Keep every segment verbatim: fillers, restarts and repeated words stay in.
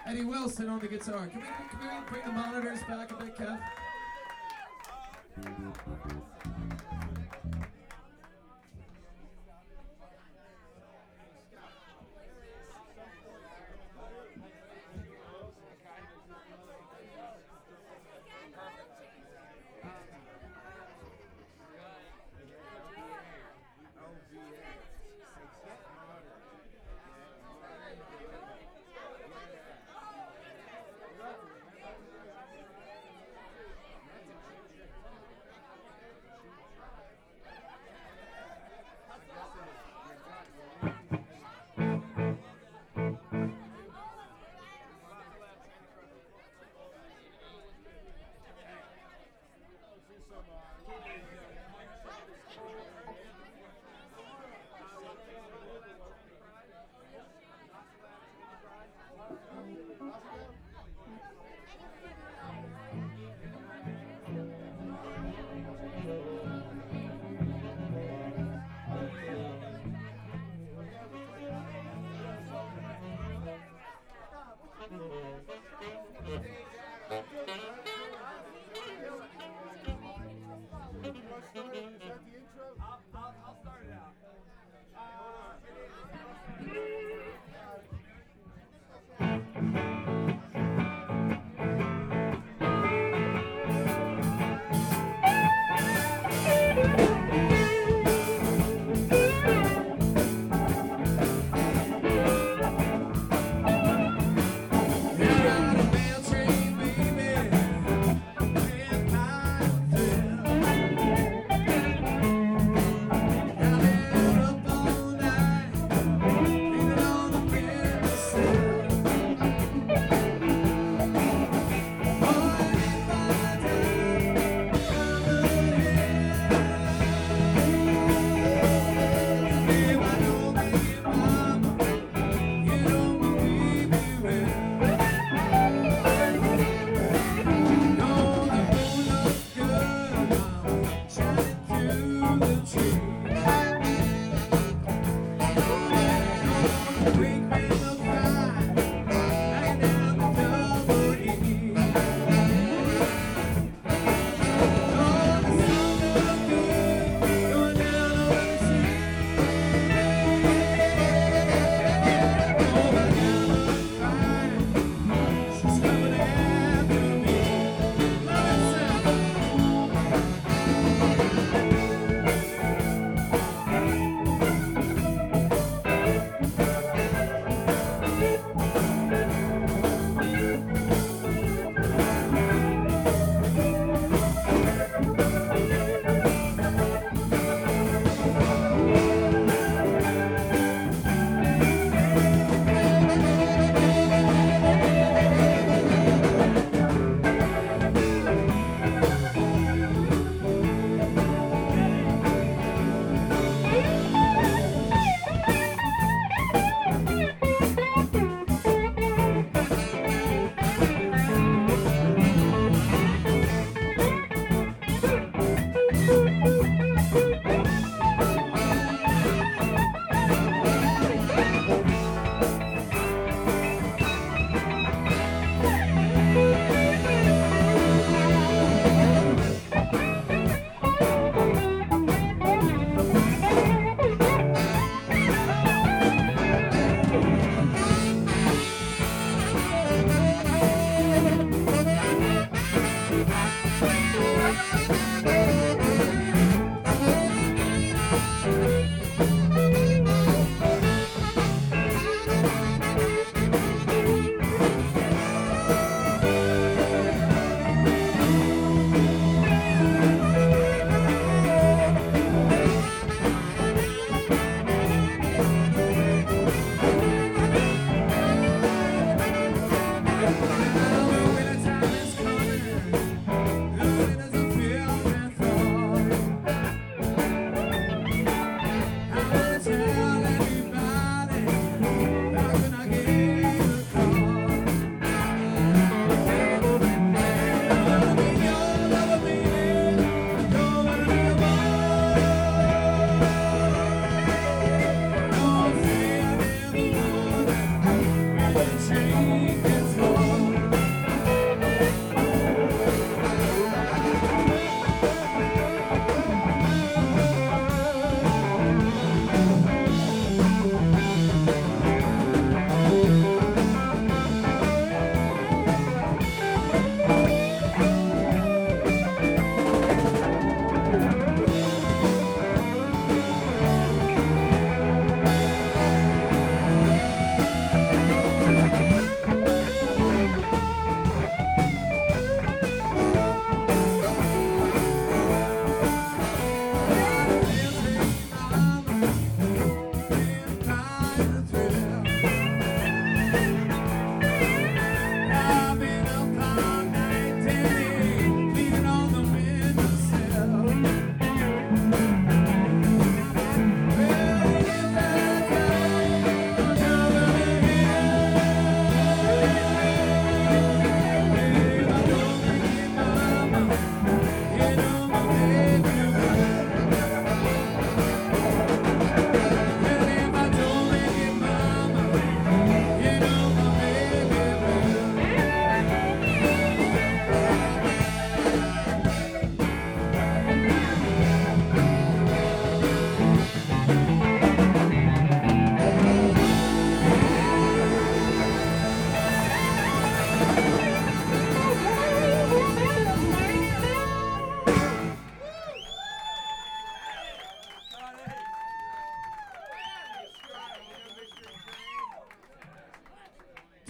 Eddie Wilson on the guitar. Can we, can we bring the monitors back a bit, Kev?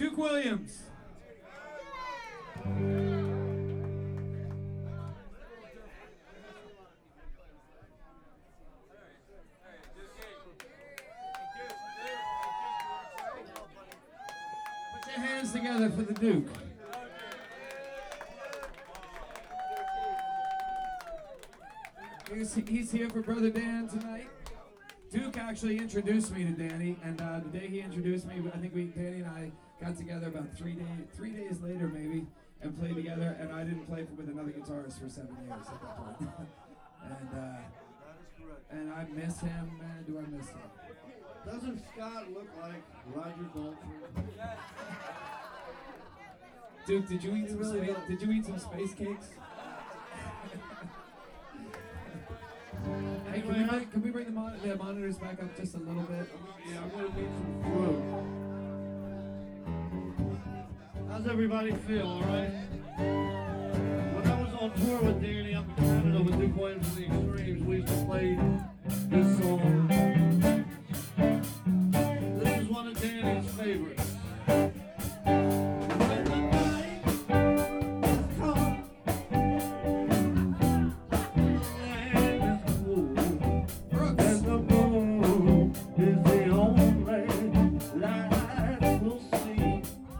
Duke Williams. Put your hands together for the Duke. He's, he's here for Brother Dan tonight. Duke actually introduced me to Danny, and uh, the day he introduced me, I think we, Danny and I got together about three days, three days later maybe, and played together. And I didn't play for, with another guitarist for seven years at that point. and uh, and I miss him, man. Do I miss him? Doesn't Scott look like Roger Daltrey? Duke, did you eat He some really space? does. Did you eat some space cakes? Hey, can we, bring, can we bring the, mon the monitors back up just a little bit? Yeah, I'm gonna need some fruit. How's everybody feel, all right? When I was on tour with Danny up in Canada with Duke Williams and the Extremes, we used to play this song. This is one of Danny's favorites. When the night has come, and the moon is the only light we'll see.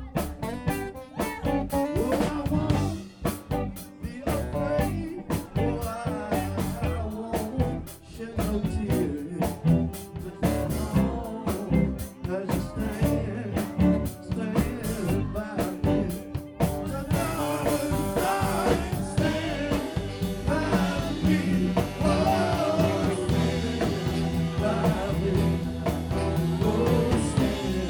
Oh, I won't be afraid. Oh, I, I won't shed no tears. Just long as you stand, stand by me. Just long, darling, stand by me. Oh, stand by me. Oh, stand.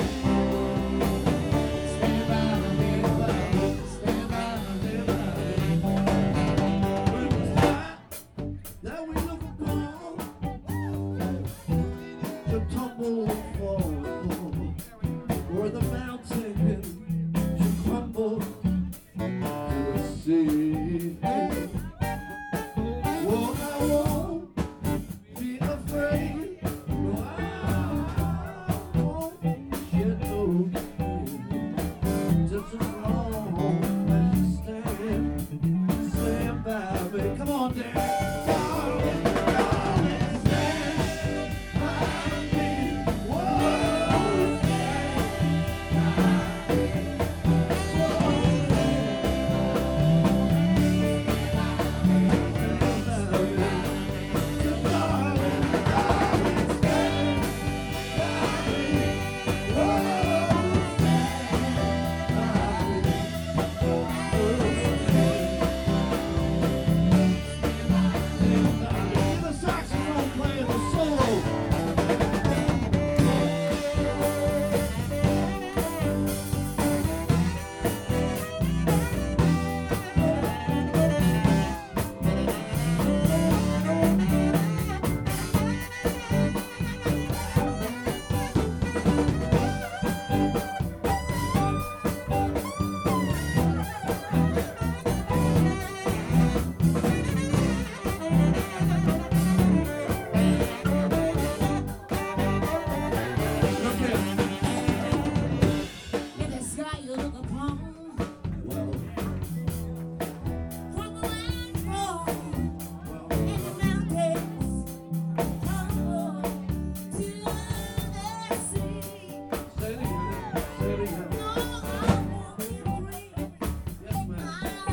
Stand by me, buddy. Stand by me, buddy. When the sky that we look upon to tumble and fall, or the mountain to crumble to the sea. Oh, I won't be afraid. No, I won't shed no tears. Just as long as you stand, stand by me. Come on, Dan. Darling, darling, stand by me. Whoa, stand by me. Whoa, stand by me. Just darling, darling, stand by me. Whoa, stand by me. The saxophone player, the solo. Look here. In the sky you look upon, Well, from the land roll, well, and the mountains tumble to the sea. say it again. Say it again. No, I won't be afraid. Yes, ma'am.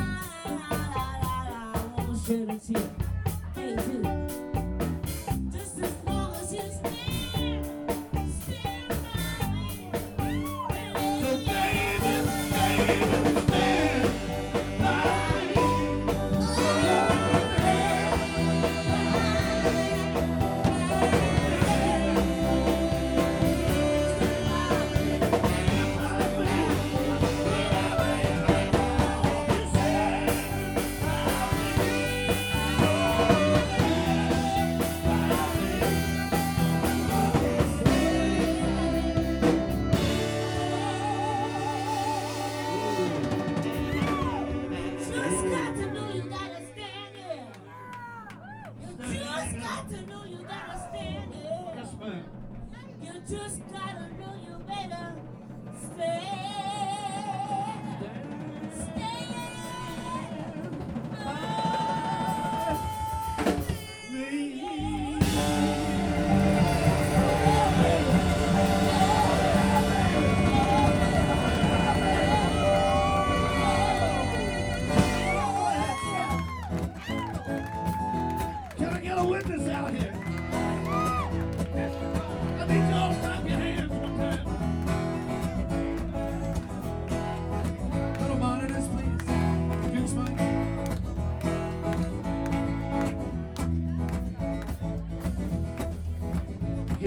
I won't shed a tear. Hey, dude. Just as long as you stand, stand by me. So David, David, stand by me. Just got to know you gotta stand there. You just got to know you gotta stand there. Yes, ma'am. You just gotta know you better stand.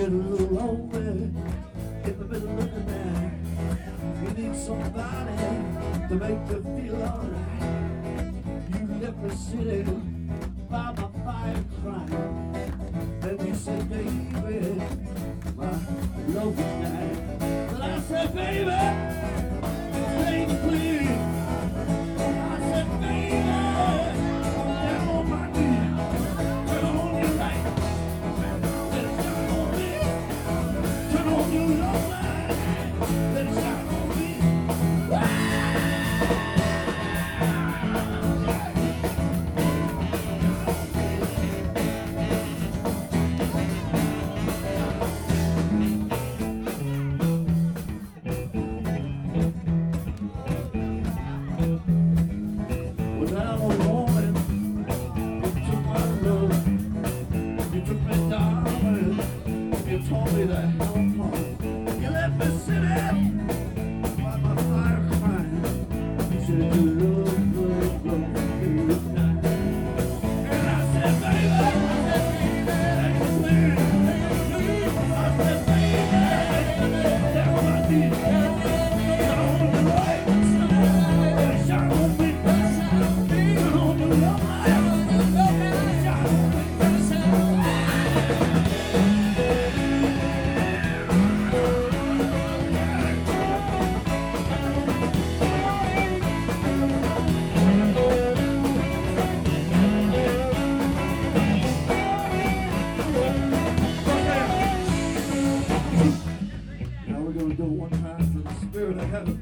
get a little lonely in the middle of the night. You need somebody to make you feel alright. You left me sitting by my fire crying. Then you said, baby, my love is dying. But I said, baby, baby, please. I said, baby, down on my knees, turn on your light, let it shine on me. Turn on your love light, let it shine on me. Without a warning, you took my love, you took me down, you told me to help her. You let me sit in by my fire crying. You said you love, love, love me tonight. And I said, baby, take a plan. I said, baby, down on my knees, turn on the light, let it shine on me. Turn on the love light, let it shine on me. Now we're going to do it one time for the spirit of heaven.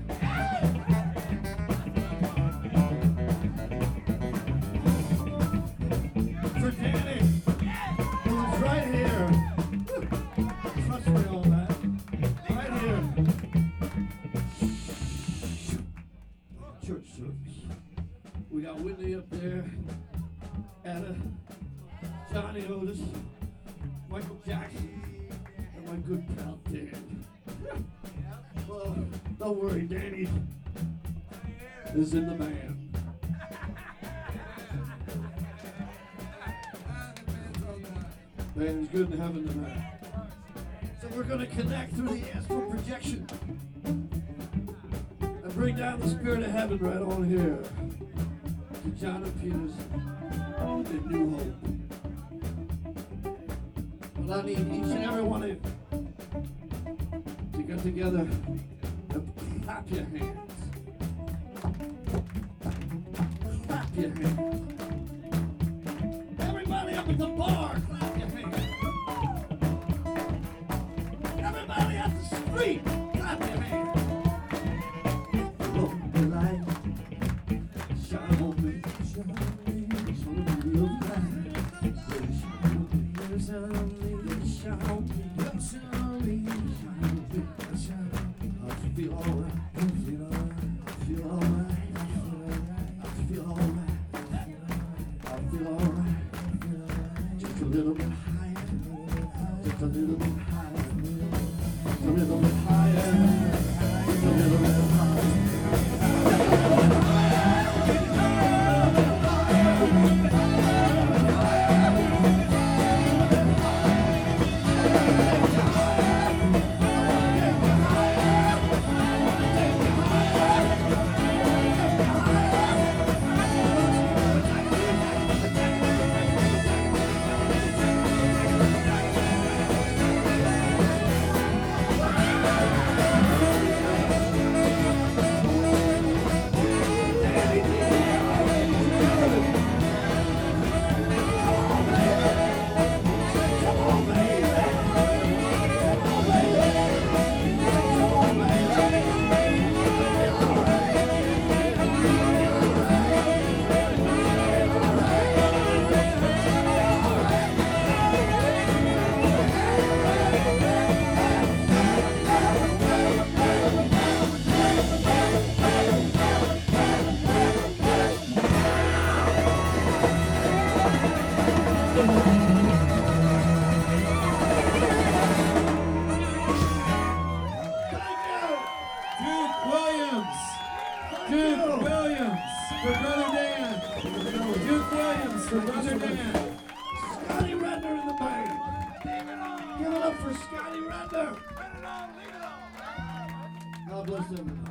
For Danny, who's right here. Trust me on that. Right here. Church service. We got Whitney up there, Etta, Johnny Otis, Michael Jackson, and my good pal Dan. Well, don't worry, Danny is in the band. Band's good in heaven tonight. So we're going to connect through the astral projection and bring down the spirit of heaven right on here to John and Peters in New Hope. Well, I need each and every one of you to get together and clap your hands. Clap your hands. Everybody up at the bar, clap your hands. Everybody at the street, clap your hands. Love the light, shine on me, shine on me, shine on me, love light, shine on me, shine on me, shine on me, shine on me, shine on me. I feel alright, I feel alright, I feel alright, I feel alright, I feel alright. Just a little bit higher, just a little bit higher, just a little bit higher. God bless everybody.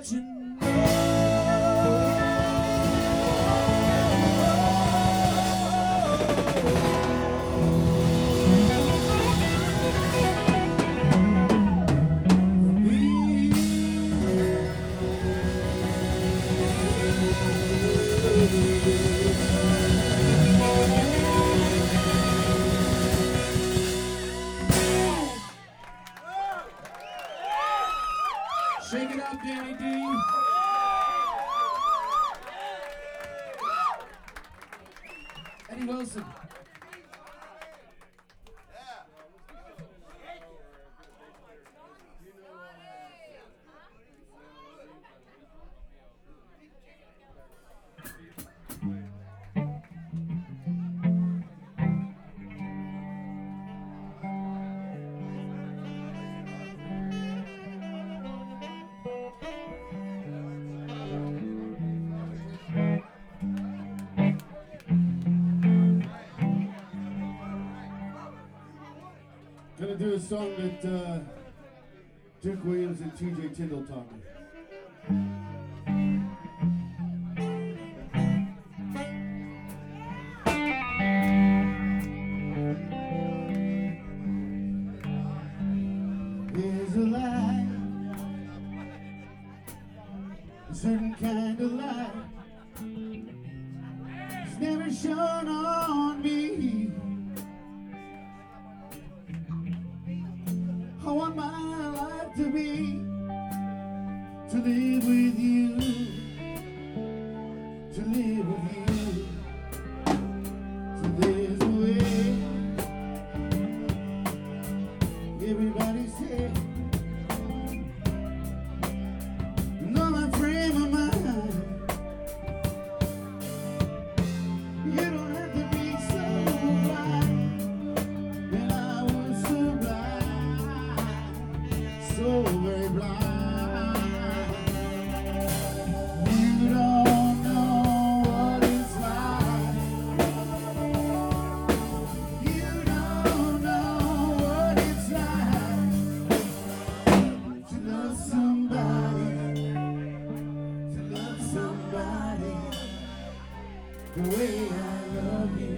let you know. Shake it up, Danny D. Eddie Wilson. Gonna do a song that uh, Duke Williams and T J Tyndall taught me. There's a light, a certain kind of light. It's never shone on me. I want my life to be, to live with you, to live with you. So there's a way, everybody say, know my frame of mind. You don't have to be so blind, and I was so blind, so very blind. You don't know what it's like. You don't know what it's like to love somebody, to love somebody the way I love you.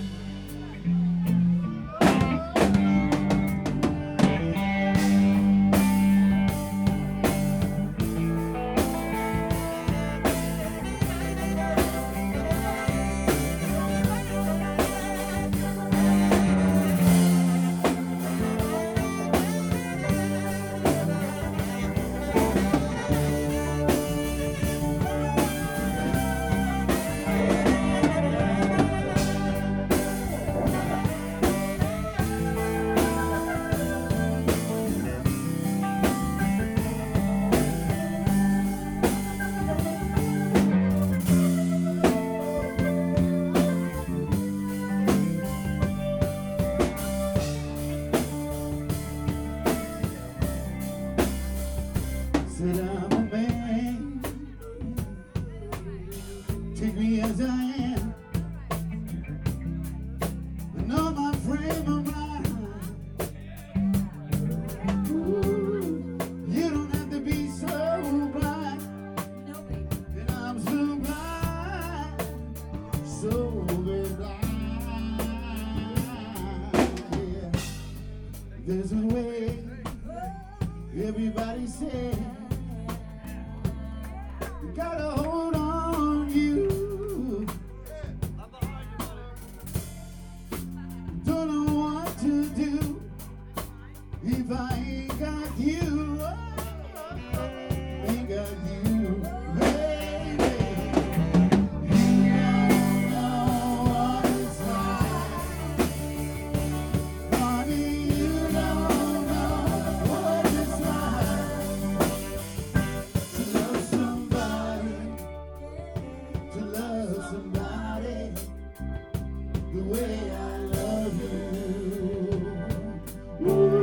Said I'm a man, take me as I am. I know my frame of mind. Ooh, you don't have to be so blind, and I'm so blind, so very blind. Yeah. There's a way, everybody said. Gotta hold on you. Don't know what to do if I ain't got you. Ain't got you, baby. You don't know what it's like. Honey, you don't know what it's like to love somebody, to love somebody the way I love you. Ooh.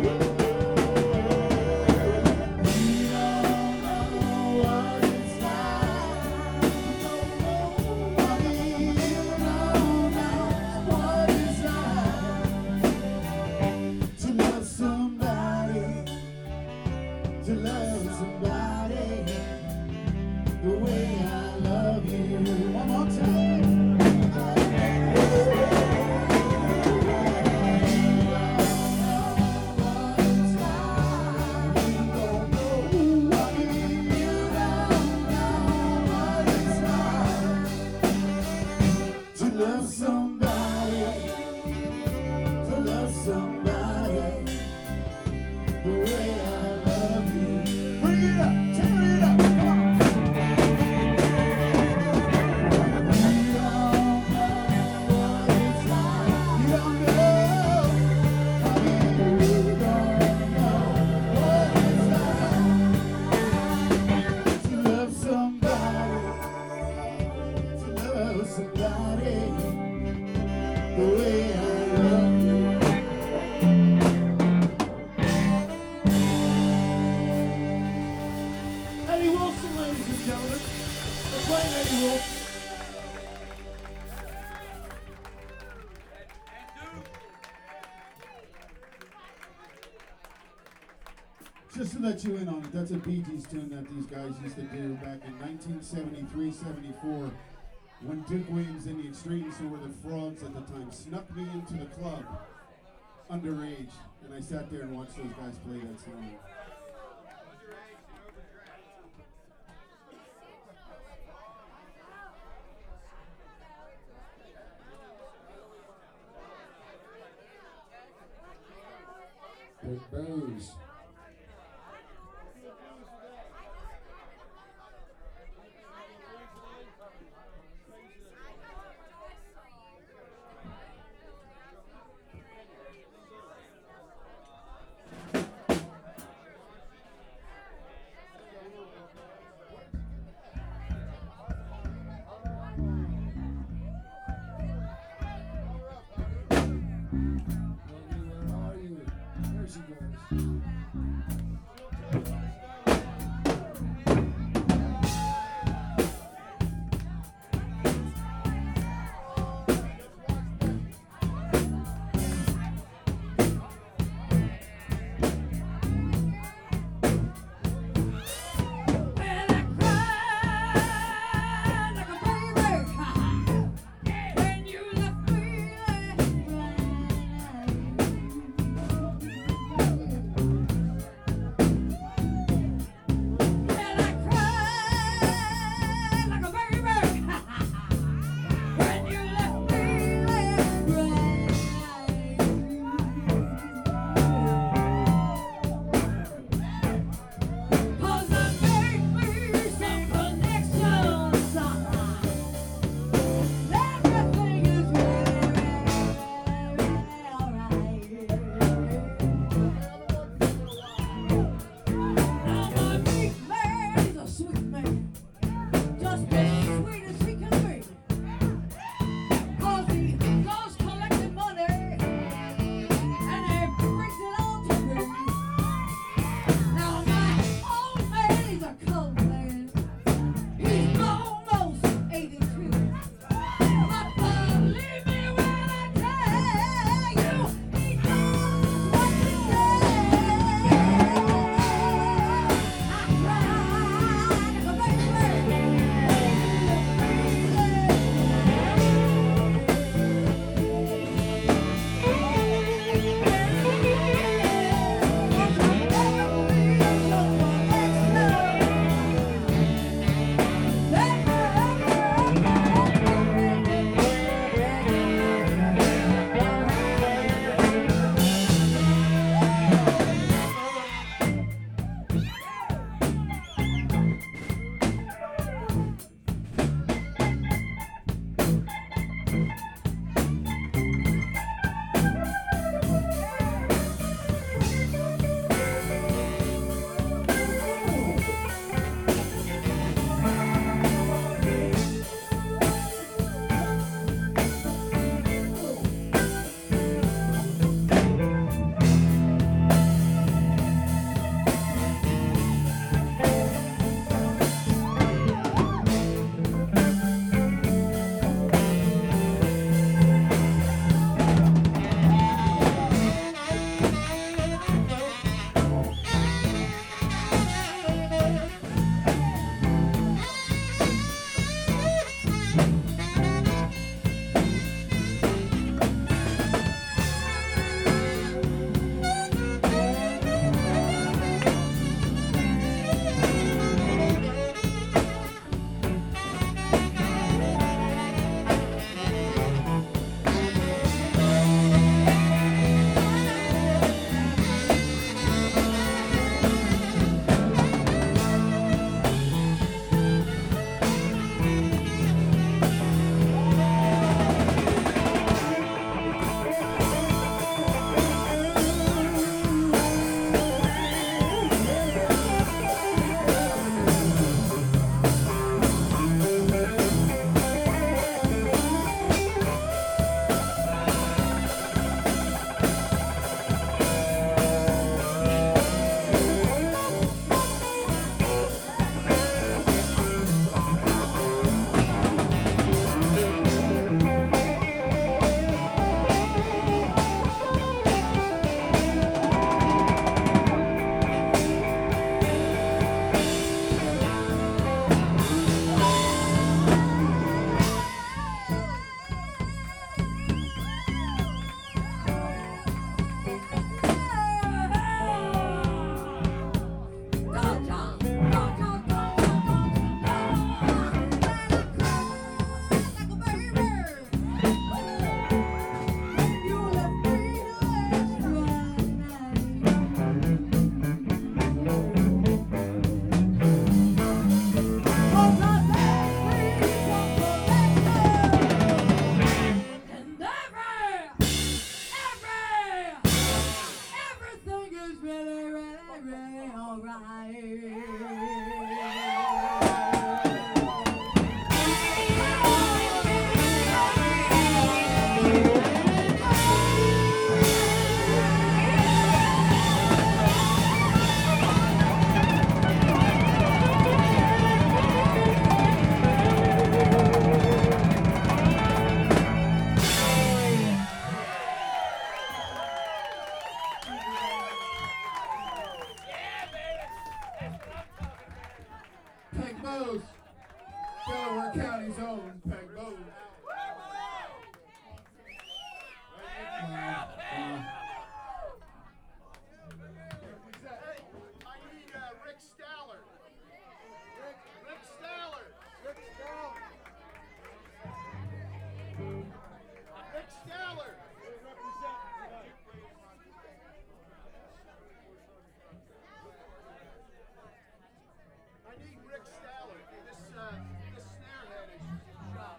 You don't know what it's like. Honey, you don't know what it's like to love somebody, to love somebody the way I love you. One more time. To love somebody, to love somebody the way I love you. Bring it up, turn it up, come on. You don't know what it's like. You don't know. You don't know what it's like to love somebody, to love somebody the way I love you. Eddie Wilson, ladies and gentlemen. We're playing Eddie Wilson. Just to let you in on it, that's a Bee Gees tune that these guys used to do back in nineteen seventy-three seventy-four when Duke Williams and the Extremes, who were the Frogs at the time, snuck me into the club underage, and I sat there and watched those guys play that song. Big booze. Where are you? There she goes. Peg Bose, Delaware County's own Peg Bose. I need uh, Rick Stallard. Rick, Rick Stallard. Rick Stallard. Rick Stallard. I need Rick Stallard. This uh, this snare head is shot.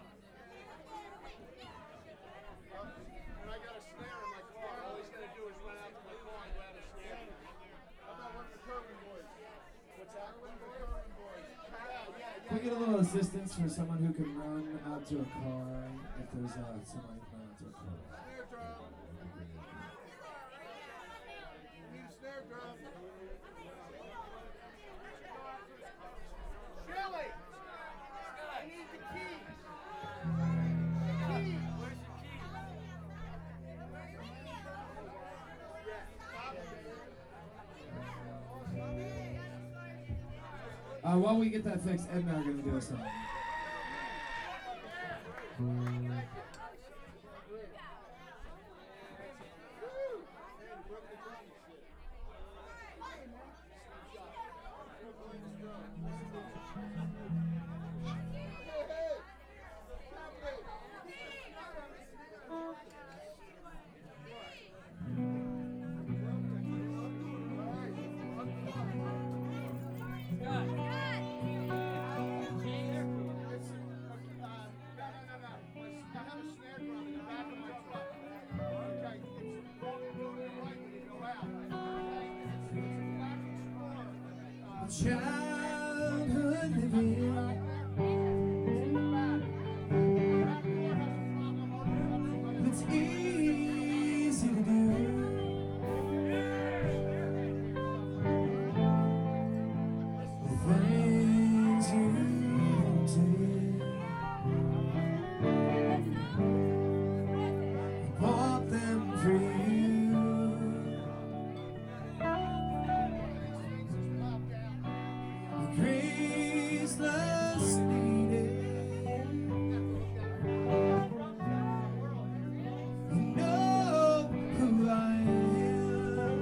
When I got a snare in my car, all he's gonna do is run out to my car and grab a snare. How about one for Curvin Boys? What's that? One for Curvin Boys. Yeah, yeah, yeah. Can we get a little assistance for someone who can run out to a car if there's uh, someone who can run out to a car? Snare drum. Need a snare drum. Shelly! I need the keys. The keys. Where's the keys? Uh, while we get that fixed, Ed and I are going to do a song. Childhood living, it's easy to do. The things you did, I bought them for you. Graceless needed. You know who I am,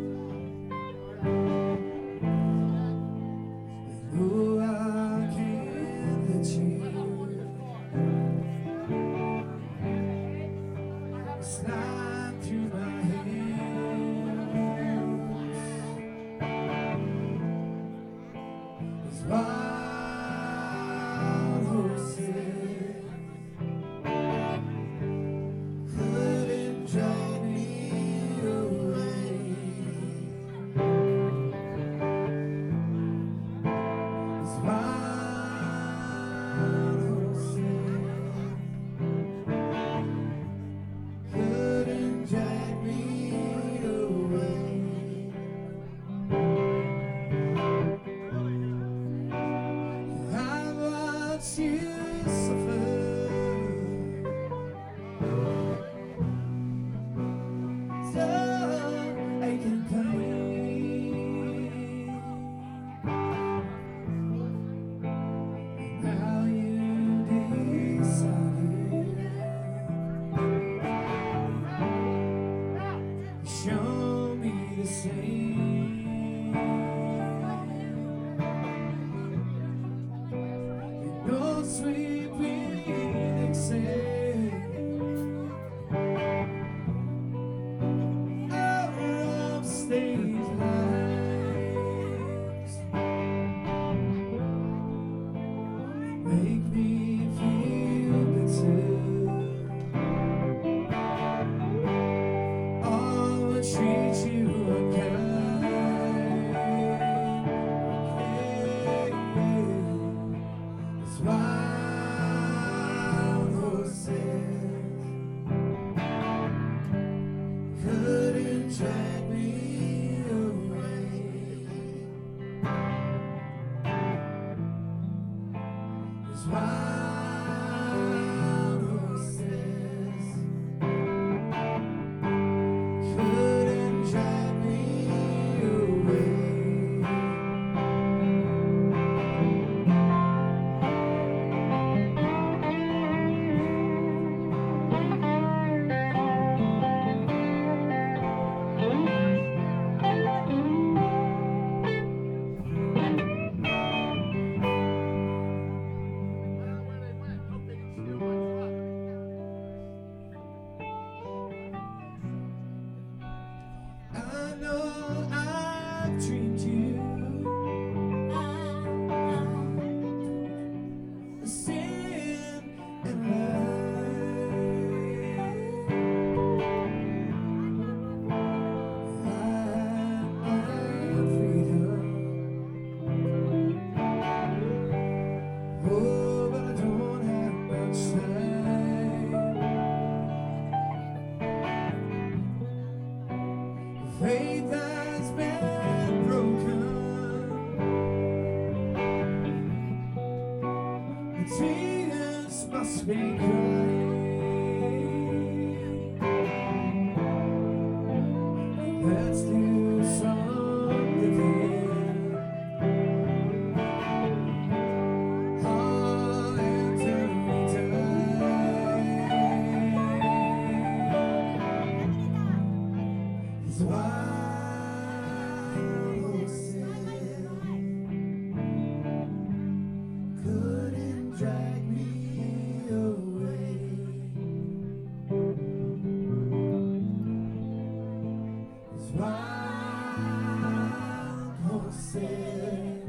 and who I can let you slide through my hands. It's wild horses couldn't drag me away. It's wild horses couldn't drag me away. I watched you suffer, so aching pain. Now you decided to show me the same. No sweet except our upstage lives make me feel better. All will treat you unkind. wild horses couldn't drag me away. I know I've dreamed you sin and life, freedom. Oh, but I don't have much time. Faith has been broken. The tears must be crying. Let's do something here. All eternity is wild horses couldn't drag me away. These wild horses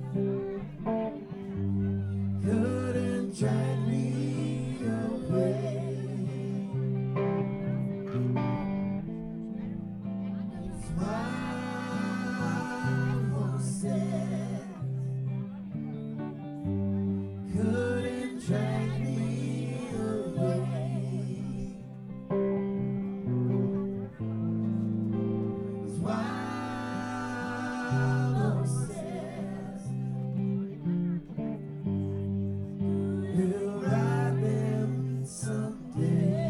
couldn't drag me away. These wild horses couldn't drag me away. These wild horses will ride them someday.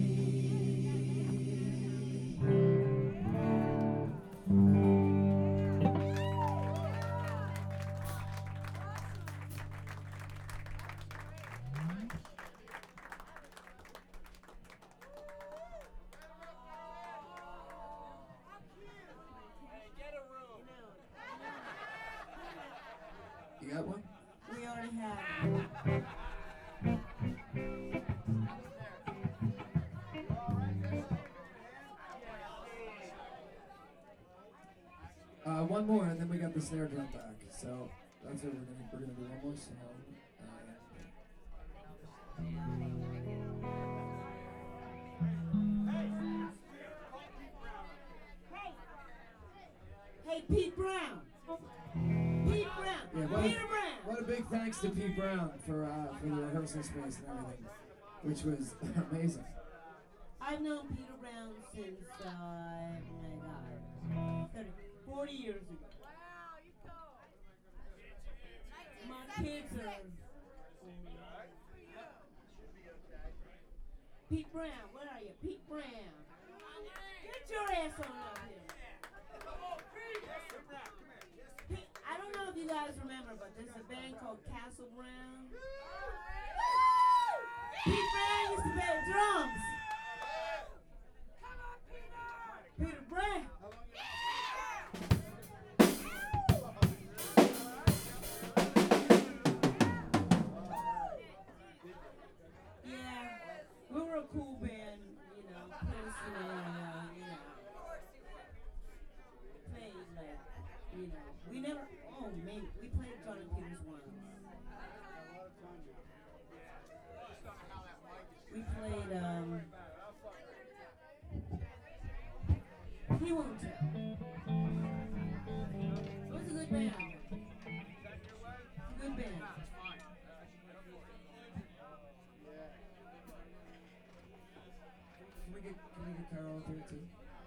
You got one? We already have. Uh, one more, and then we got the snare drum back. So that's what we're gonna we're gonna do one more song. Hey, Pete Brown. Pete Brown. Yeah, what Peter a, Brown. what a big thanks to Pete Brown for uh, for the rehearsal space and everything, which was amazing. I've known Peter Brown since, uh, oh my God, thirty, forty years ago. My kids are. Pete Brown, where are you? Pete Brown. Get your ass on up here. Pete, I don't know if you guys remember, but there's a band called Castle Brown. Pete Brown used to play the drums. Peter Brown. Yeah, we were a cool band, you know, personally, uh, you know, played like, you know, we never, oh man, we played John and Peters once. We played, um, he won't tell. It was a good band. Good band. Can we get can we get Carol up here too?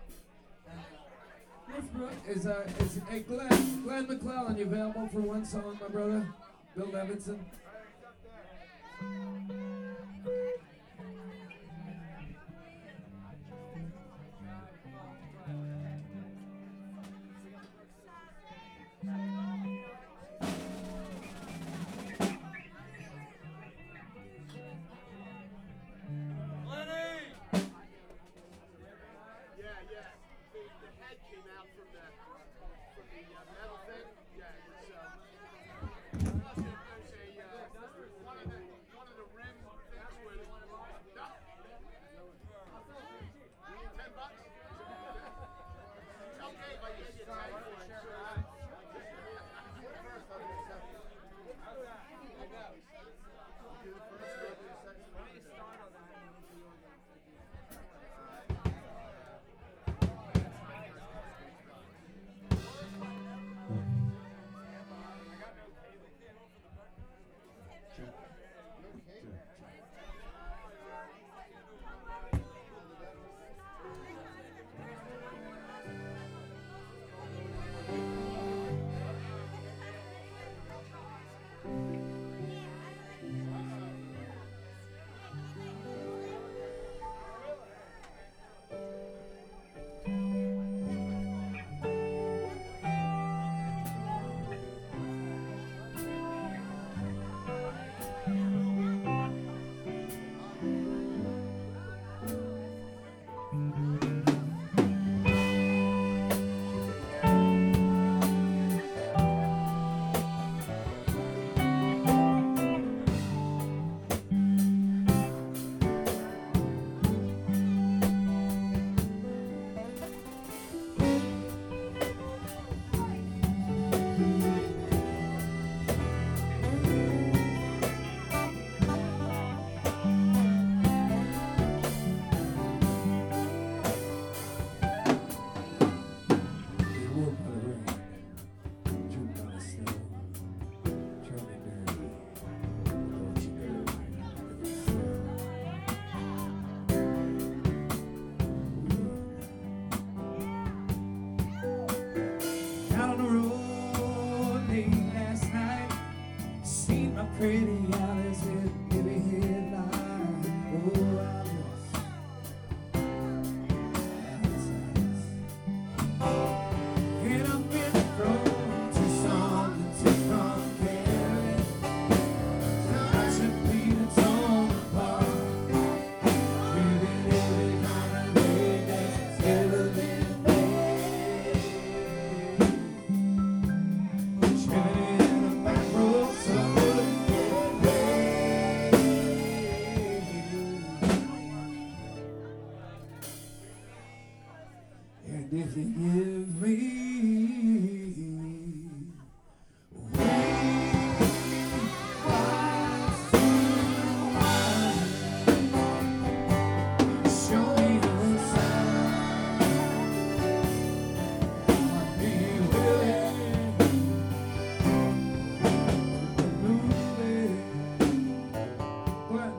Miss Brooke. Is uh is hey Glenn Glenn McClellan, you available for one song, my brother? Bill Levinson. Pretty Alice with heavy headlights. Oh, Alice, Alice. And I've been thrown to something to compare it. Touching Peter's on the bar. Living every kind of way that's ever been made. Shining in the back road, somewhere. And if you give me show me the sign, I'll be willing to move it. What?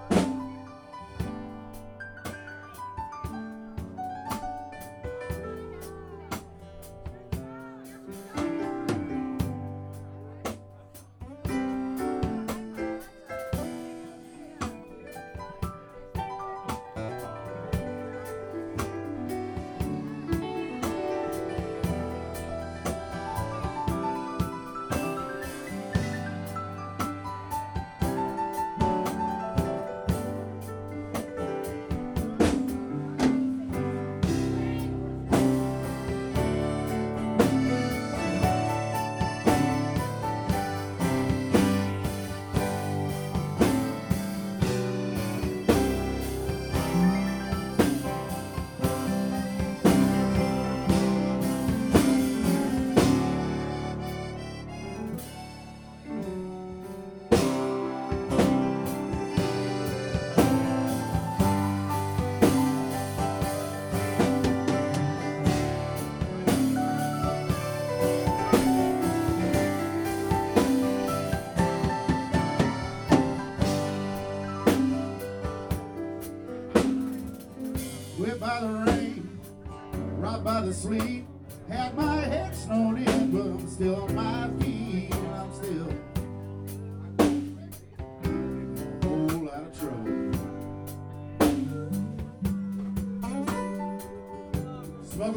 Whipped by the rain, rocked by the sleet, had my head snowed in, but I'm still on my feet. I'm still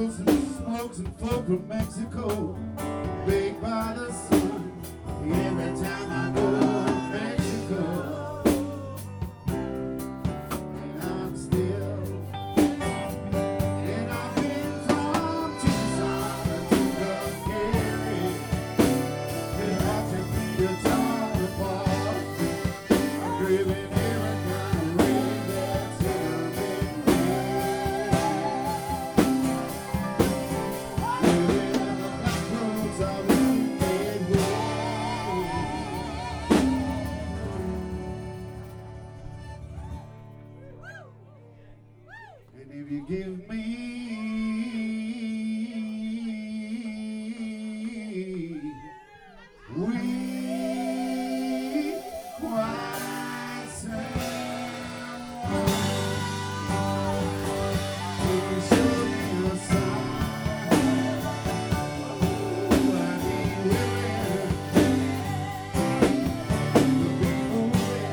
Smokes and smokes and folk from Mexico, baked by the sun. Every time I go to Mexico, and I'm still. And I've been from Tucson to Tucumcari, and I take me to Tonga Park. I'm driven every kind of way that's ever been made. Living in the back roads of the Midway. And if you give me weak white sand, you can show me a sign. Ooh, I'd be willing to be moving.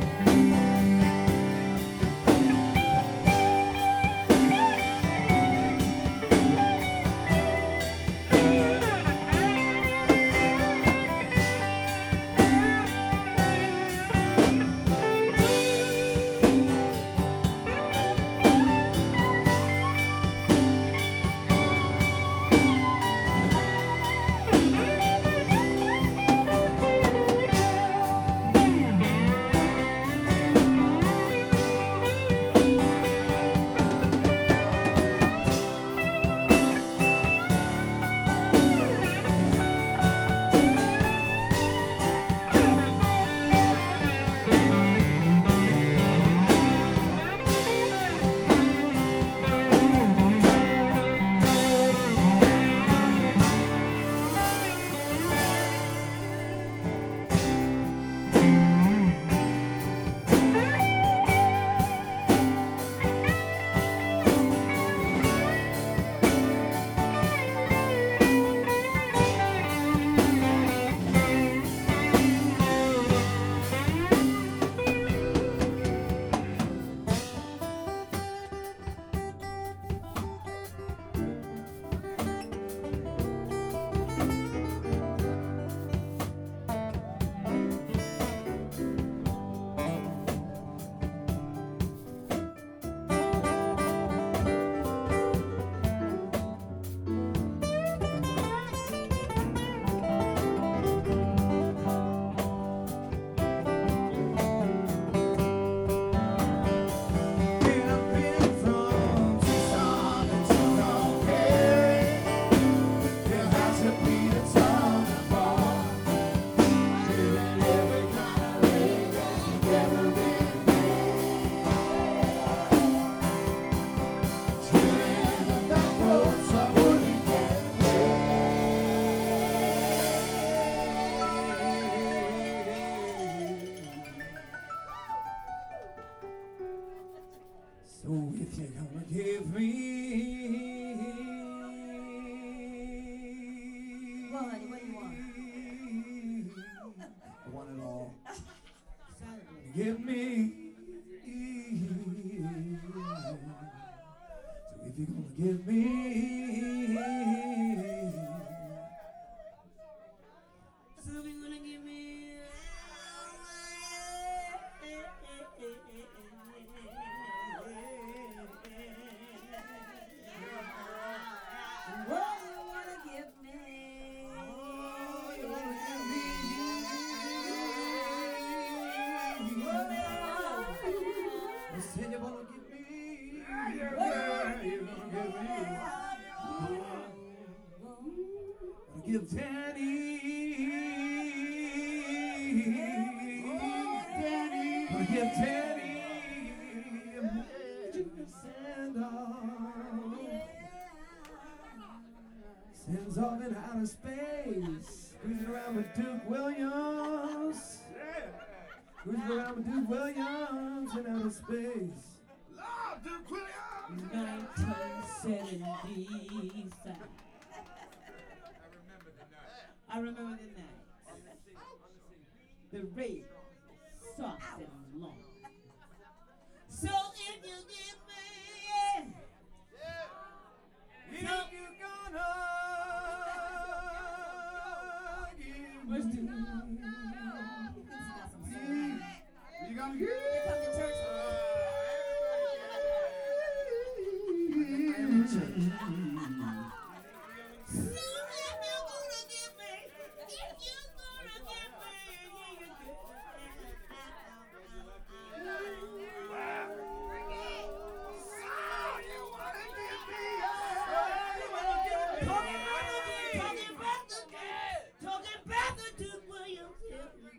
So if you're gonna give me What? What do you want? I want it all. Saturday. Give me. So if you're gonna give me, So we gonna give me. What do you wanna give me? you wanna give me. I said you wanna give me. Yeah, you're gonna give me. Wanna give Danny. Danny. Wanna give Danny a magic send off. Sends off in outer space. Cruising around with Duke Williams. Cruising around with Duke Williams in outer space. Love Duke Williams. nineteen seventy-five. I remember the night. The rain, soft and long. So if you give me, so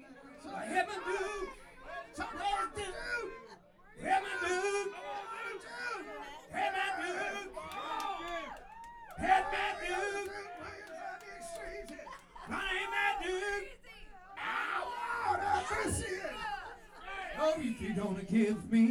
So hit my dude. So let's do. Hit my dude. Hit my dude. Hit my dude. Honey, my dude. Oh, if you're gonna give me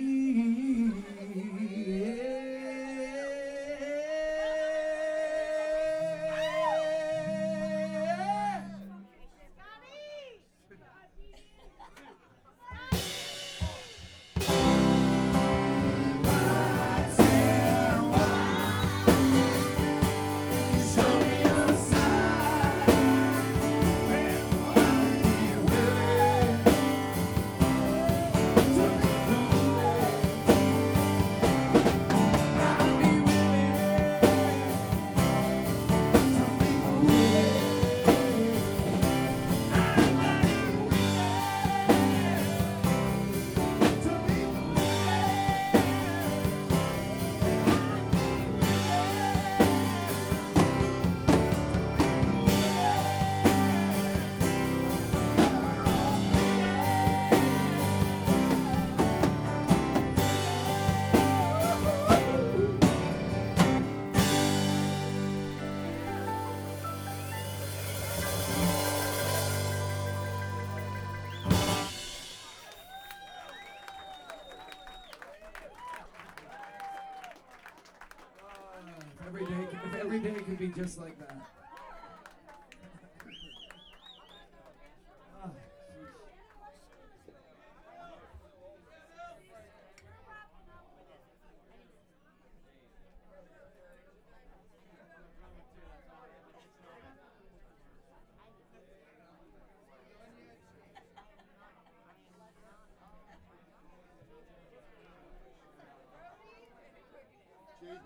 every day, if every day could be just like that. Ah, J B.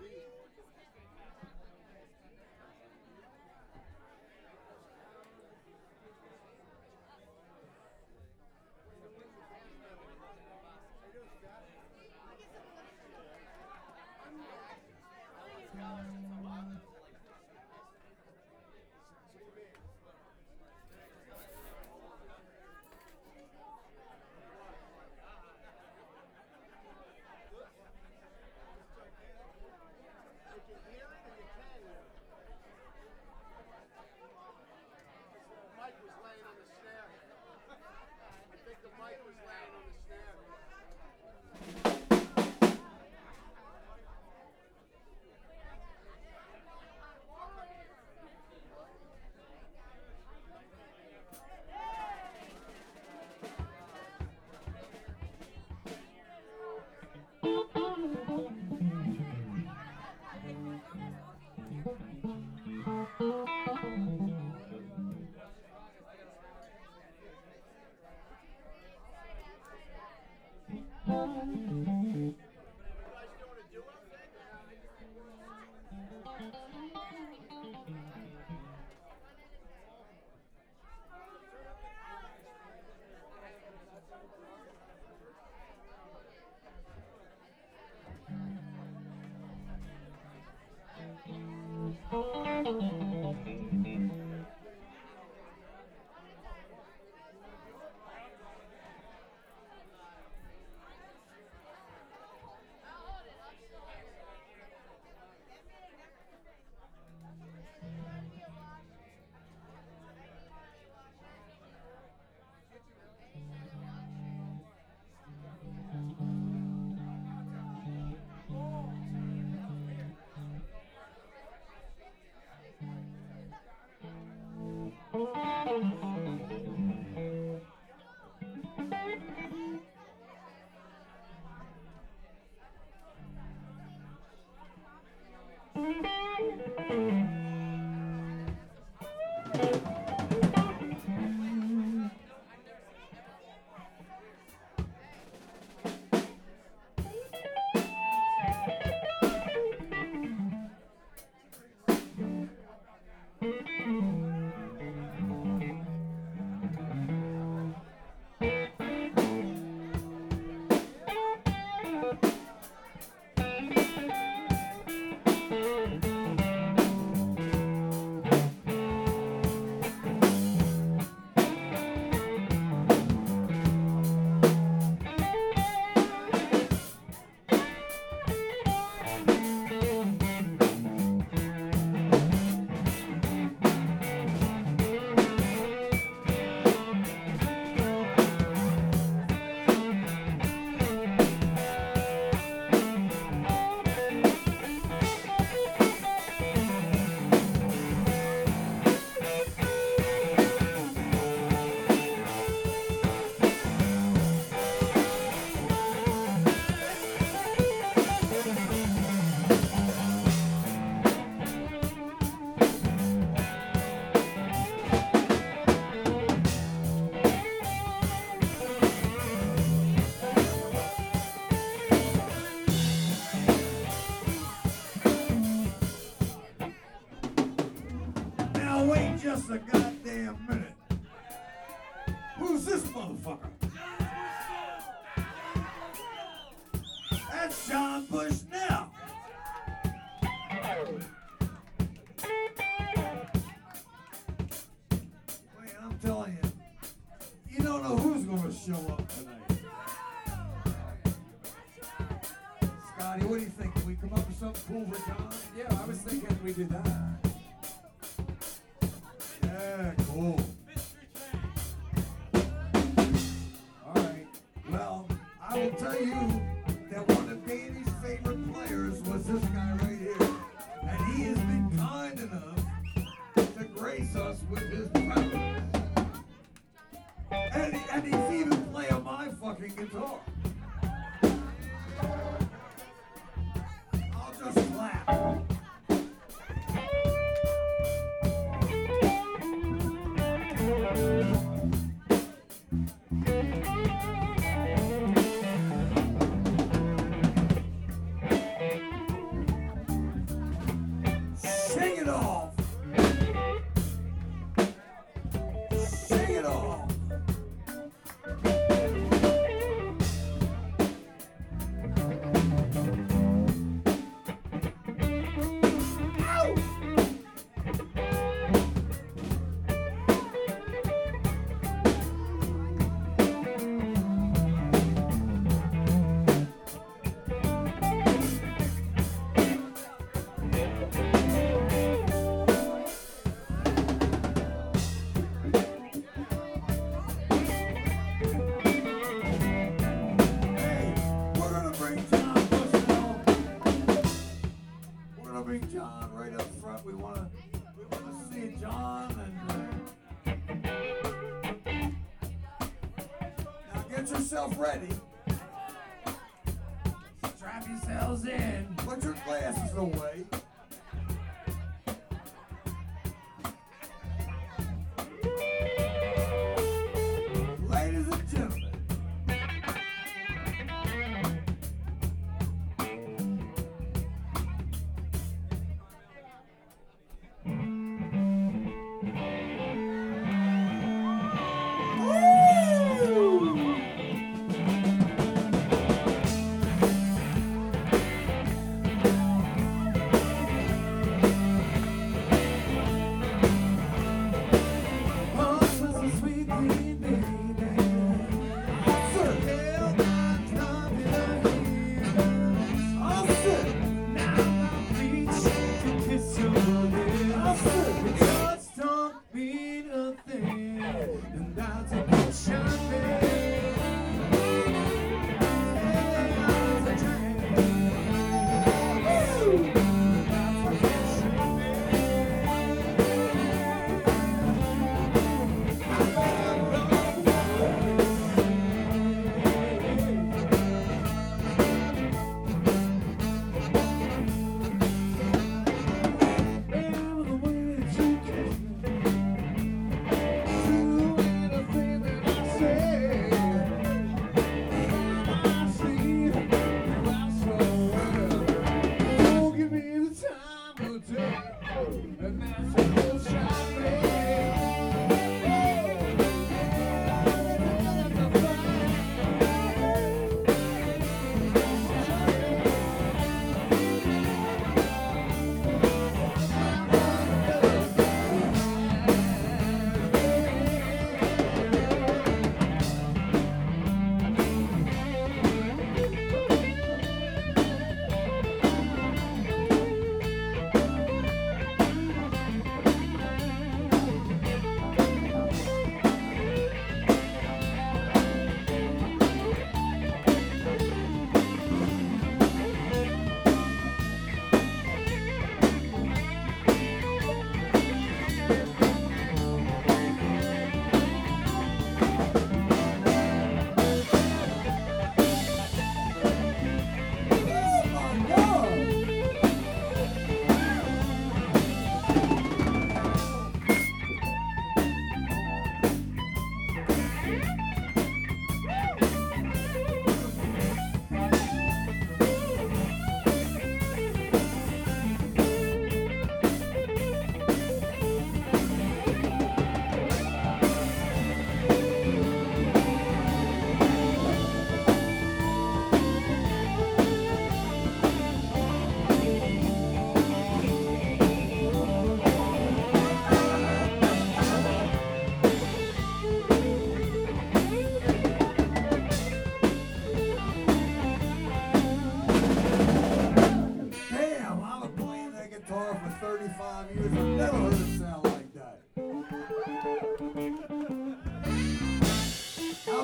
Who's this motherfucker? That's John Bushnell. Wait, I'm telling you, you don't know who's going to show up tonight. Scotty, what do you think? Can we come up with something cool for John? Yeah, I was thinking we do that. Yeah, cool. All right. Well, I will tell you that one of Danny's favorite players was this guy right here. And he has been kind enough to grace us with his presence. And, he, and he's even playing my fucking guitar. I'll just clap. Sing it off. Sing it off. Ow! Hey, we're gonna bring John Bushnell. We're gonna bring John right up front. We wanna, we wanna see John and. Uh, now get yourself ready. Strap yourselves in. Put your glasses away. Ladies and gentlemen.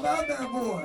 about that boy?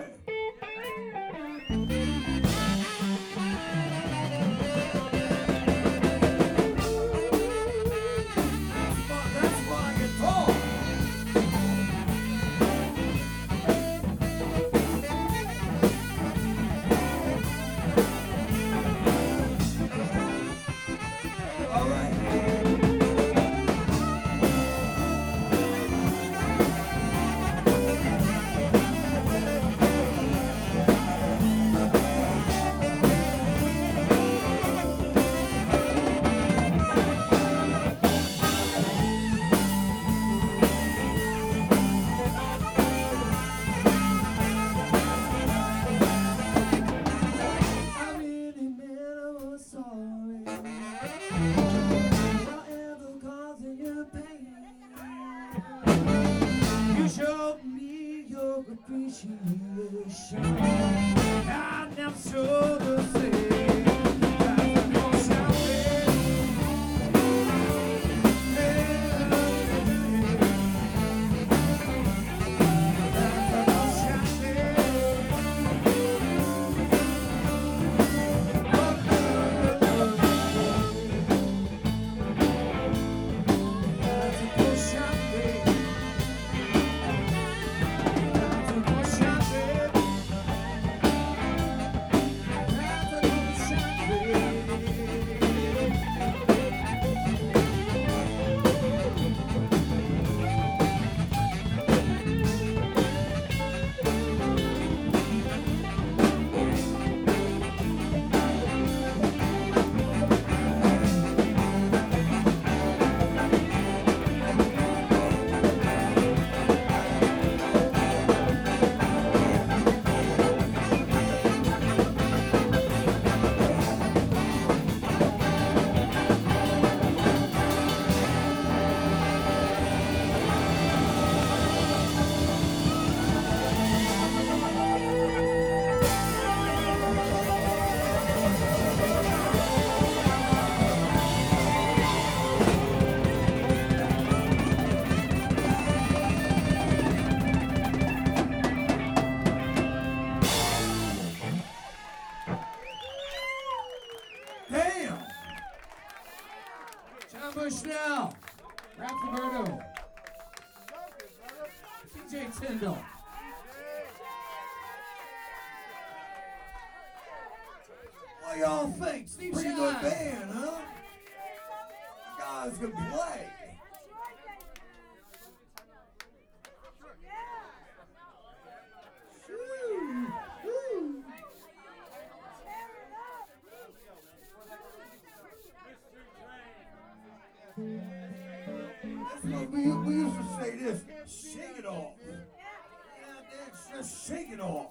Bushnell, Rap Roberto, D J Tyndall. What y'all think? Steve Pretty Shine. good band, huh? Guys can play. Woo, woo. That's what we, we used to say this, shake it off. Yeah, that's just shake it off.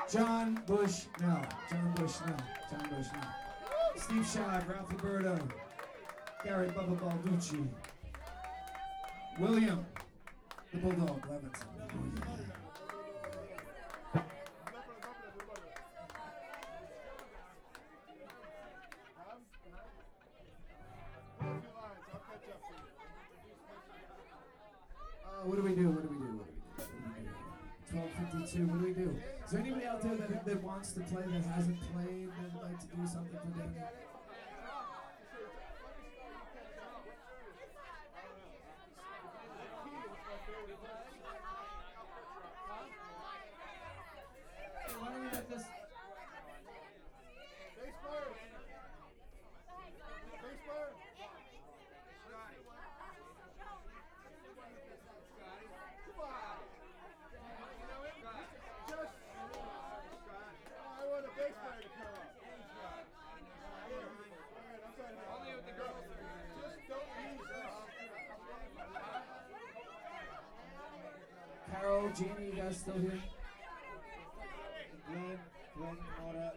John Bushnell. John Bushnell. John Bushnell. Steve Schaub, Ralph Roberto, Gary Bubba Balducci, William, the Bulldog Levinson. Uh, what do we do? What do we do? What do we do? What do we do? twelve fifty-two. What do we do? Is there anybody out there that, that wants to play that hasn't played that would like to do something for Danny? Why don't we let this? Carol, Jeannie, you guys still here? Glenn, Glenn, all that.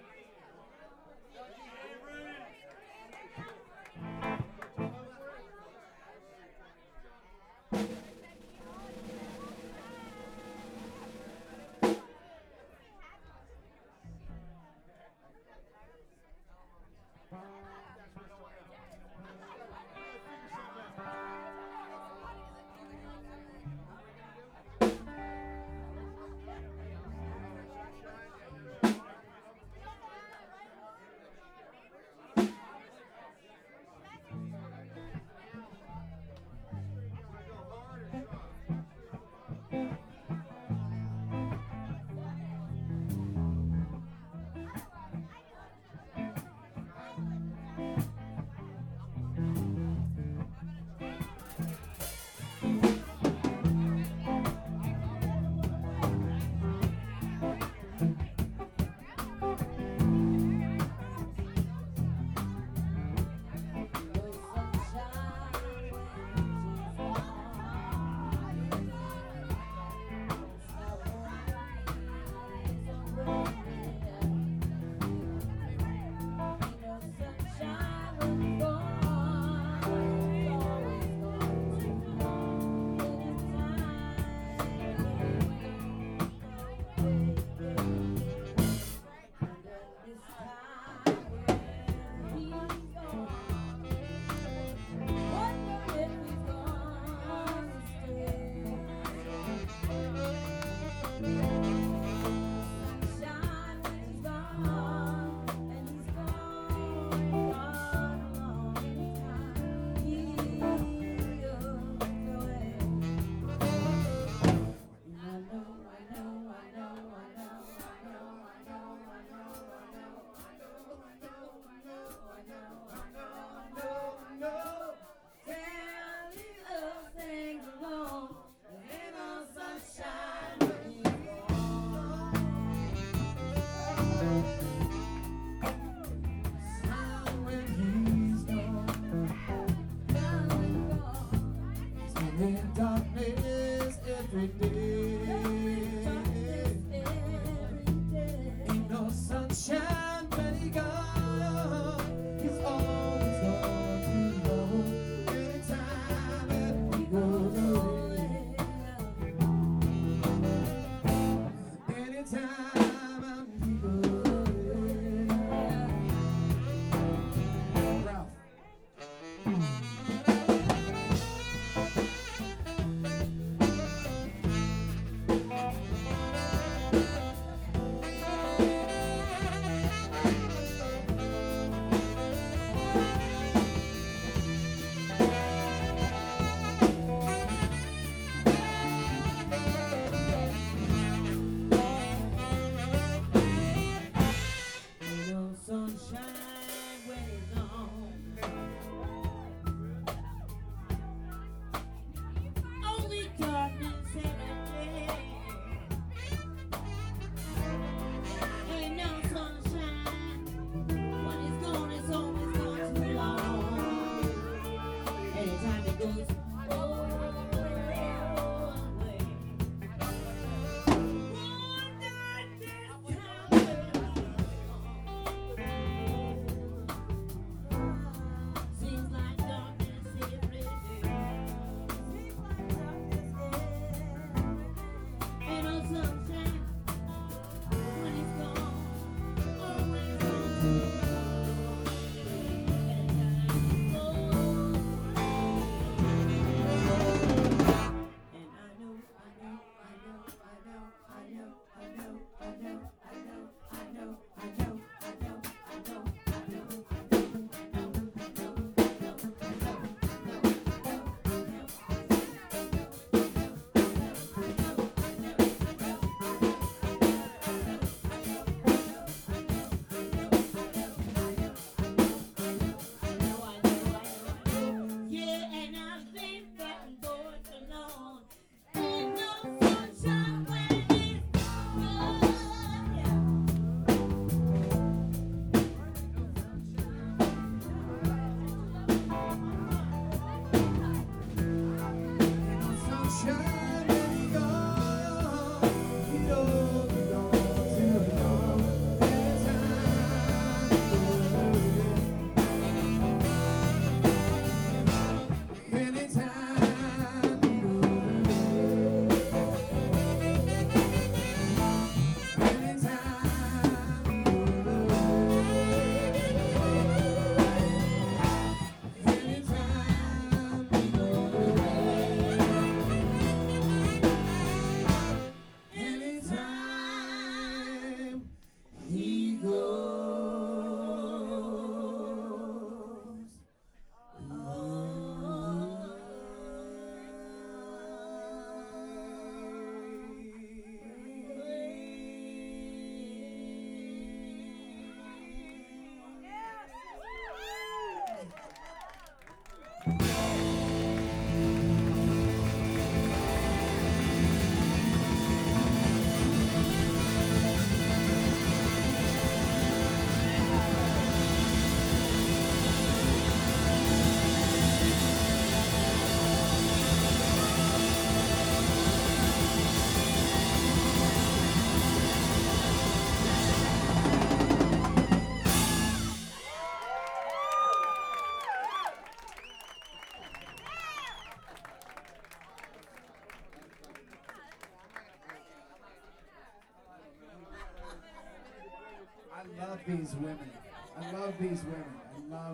love these women. I love these women. I love.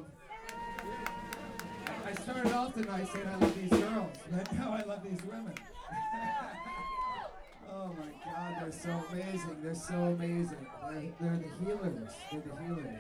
I started off the night saying I love these girls, but now I love these women. Oh my God, they're so amazing. They're so amazing. They're, they're the healers. They're the healers.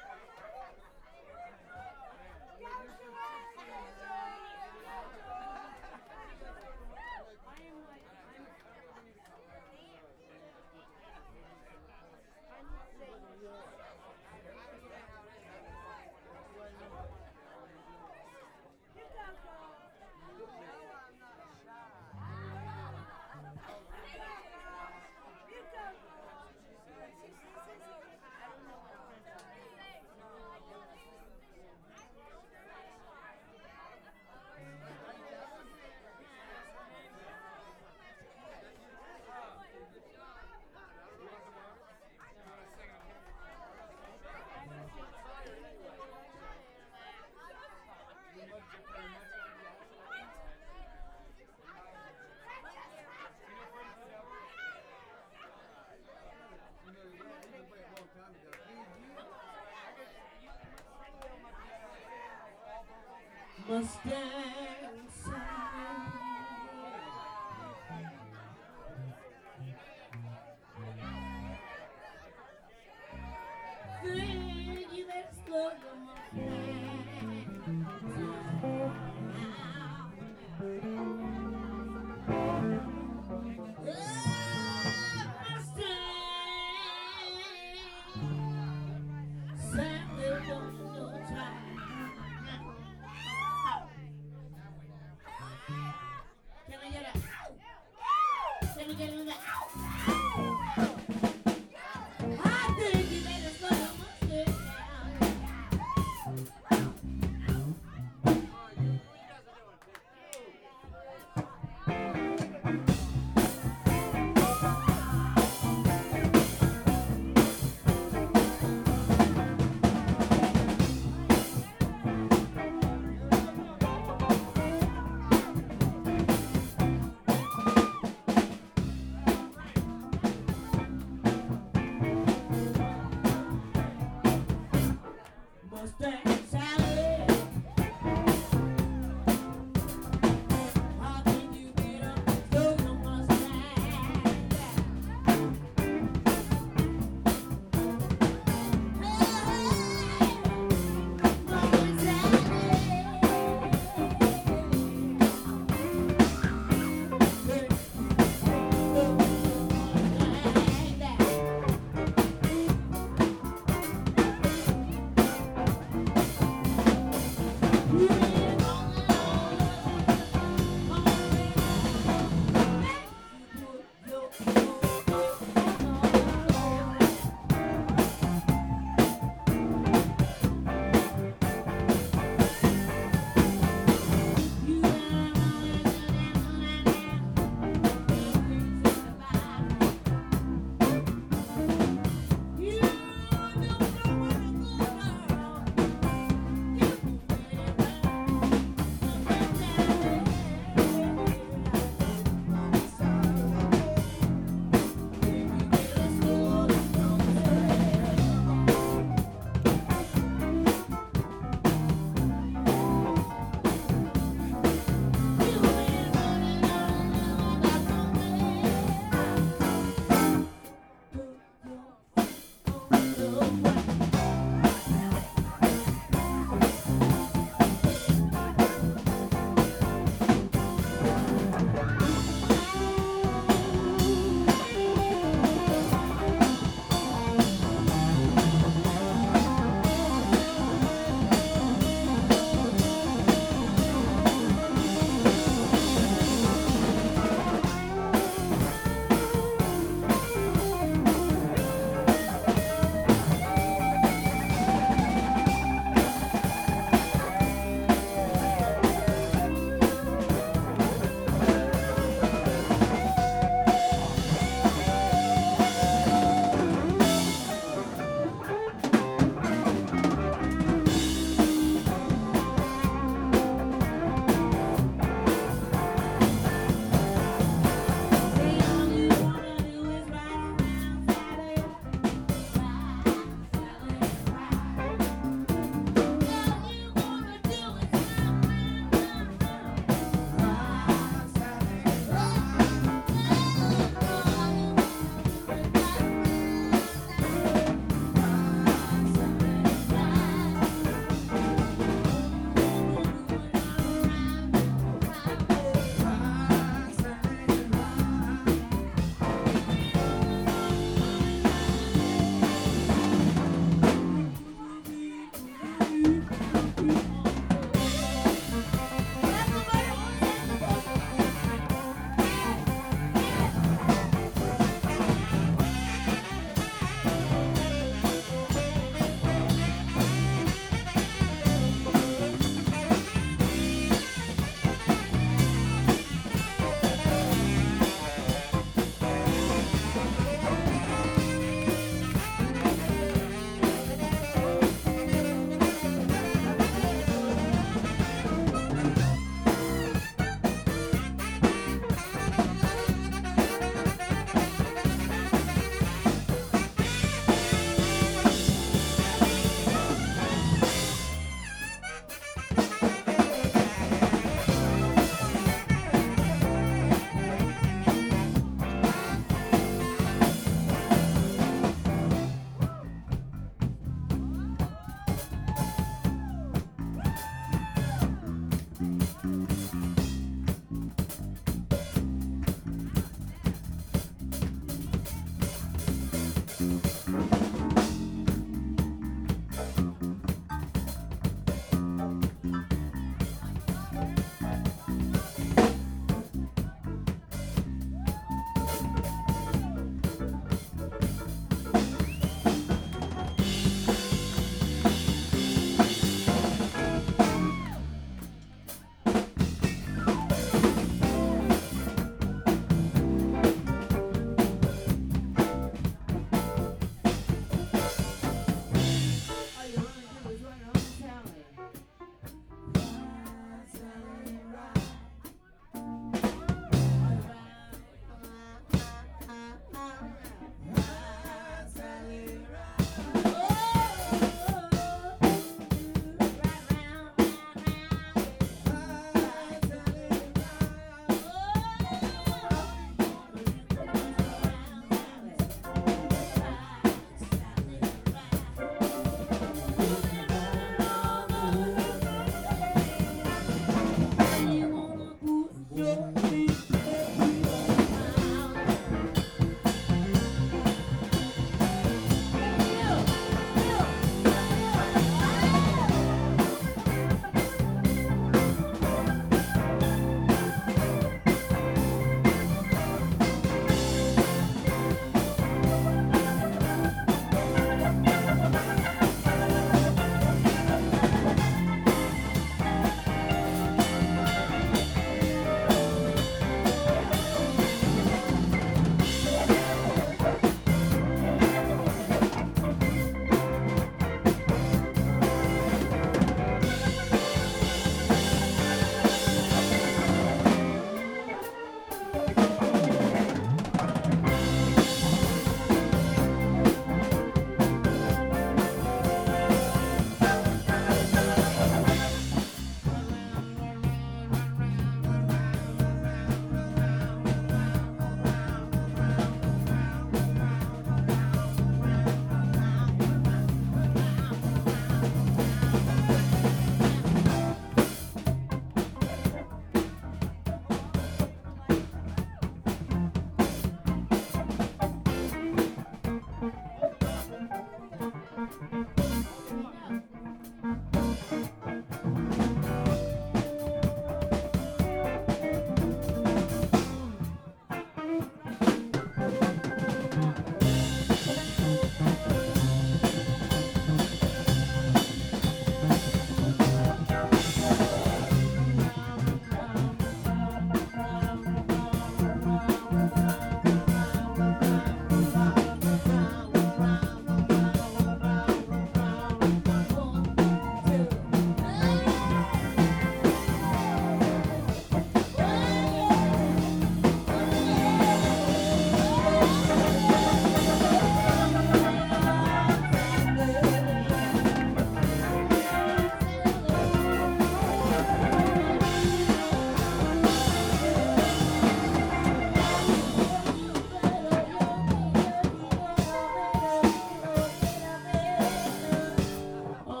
Mustang Sally. Think you better slow down,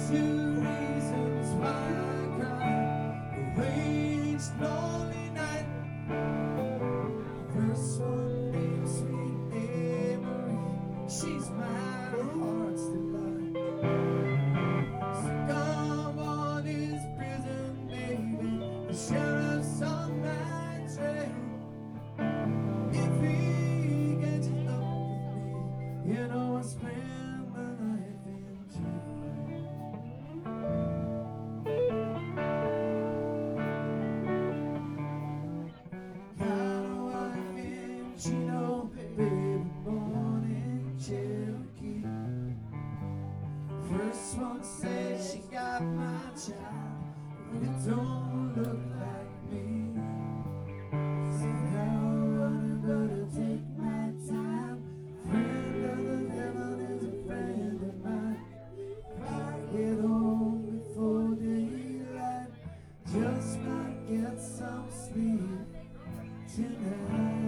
two reasons why I cry. A waged lonely night. First one named Sweet Amory. She's my heart's delight. So come on his prison, baby. The sheriff's on my trail. If he gets up with me, you know I spend my life in jail. Got a wife in Chino, baby, born in Cherokee. First one said she got my child, but it don't look like me. Said how I'm gonna take my time. Friend of the devil is a friend of mine. If I get home before daylight, just might get some sleep tonight.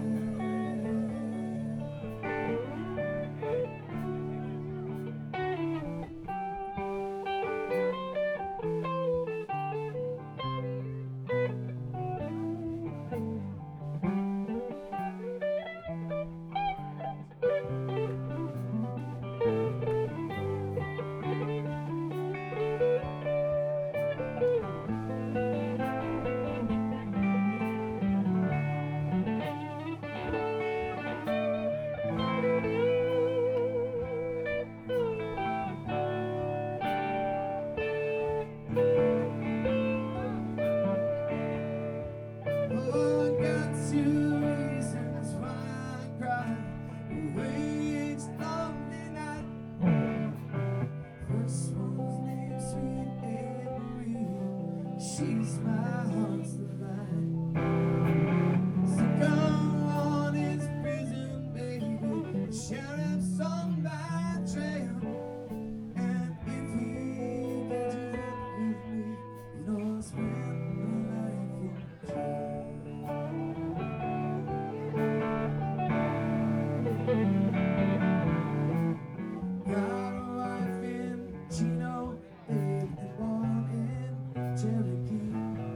Oh, I got two reasons why I cry. Waged lonely night. First one's named Sweet Amory. She's my heart's delight. So come on his prison, baby. The sheriff's on my trail. And if he catches up with me, you know I'll spend my life in jail. Got a wife in Chino, babe, and born in Cherokee.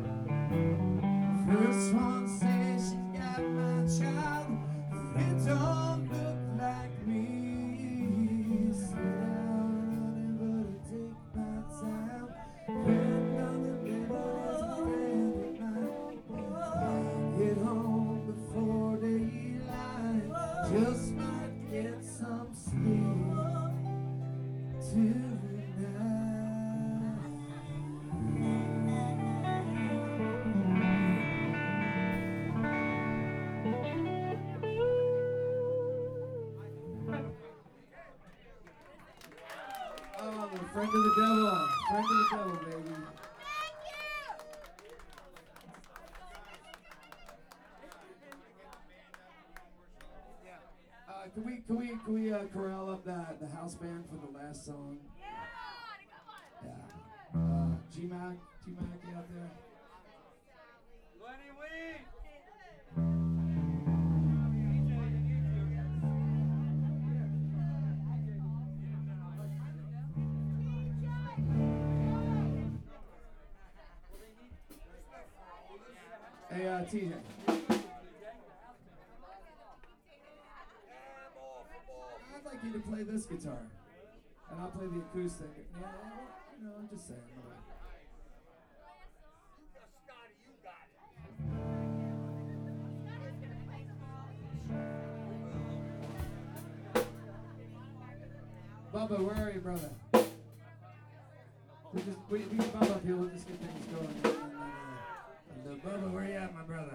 First one says she's got my child, but it don't look like me. Sit down, honey, but take my time. Friend of the devil is a friend of mine. Get home before daylight, just might get some sleep tonight. Oh, the friend of the devil, friend of the devil, baby. Uh, can we can we can we uh, corral up the the house band for the last song? Yeah. Uh, G Mac, G Mac, you out there? Hey, uh, T J. I'd like you to play this guitar, and I'll play the acoustic. Yeah, you know, I'm just saying. Bubba, where are you, brother? We just we, we can bump up here. We'll just get things going. And, and, uh, and, uh, Bubba, where you at, my brother?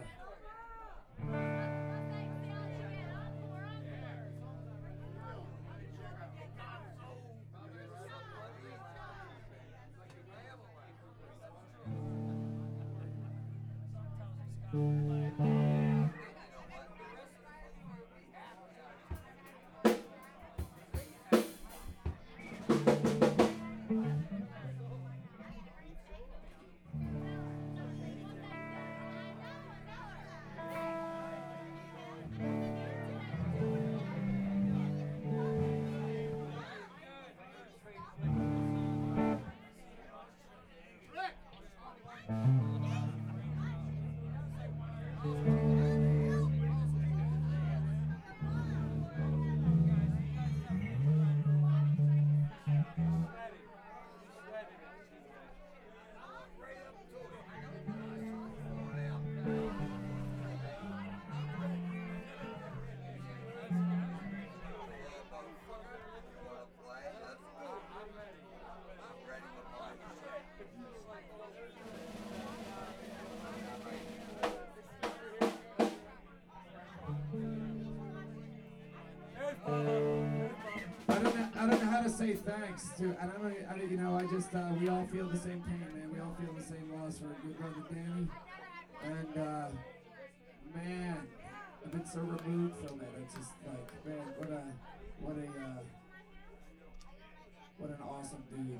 say thanks to, and I don't, I don't, you know, I just, uh, we all feel the same pain, man. We all feel the same loss for good brother Danny. And, uh, man, I've been so removed from it. It's just like, man, what a, what a, uh, what an awesome dude.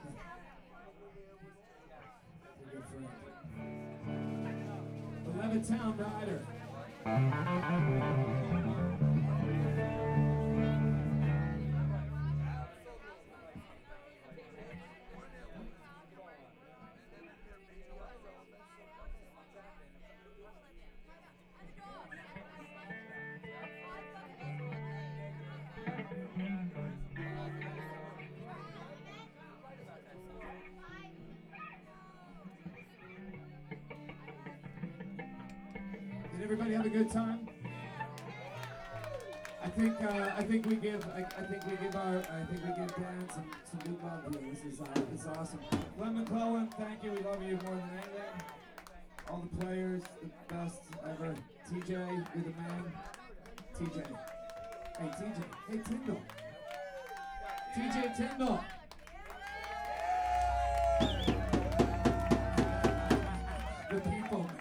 A good friend. The Levittown Rider. Did everybody have a good time? I think uh, I think we give I, I think we give our I think we give Dan some, some good love here. This is uh, this is awesome. Glenn McClellan, thank you. We love you more than anything. All the players, the best ever. T J, you're the man. T J. Hey T J. Hey Tyndall. T J Tyndall. The people, man.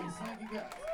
nice. Thank you guys.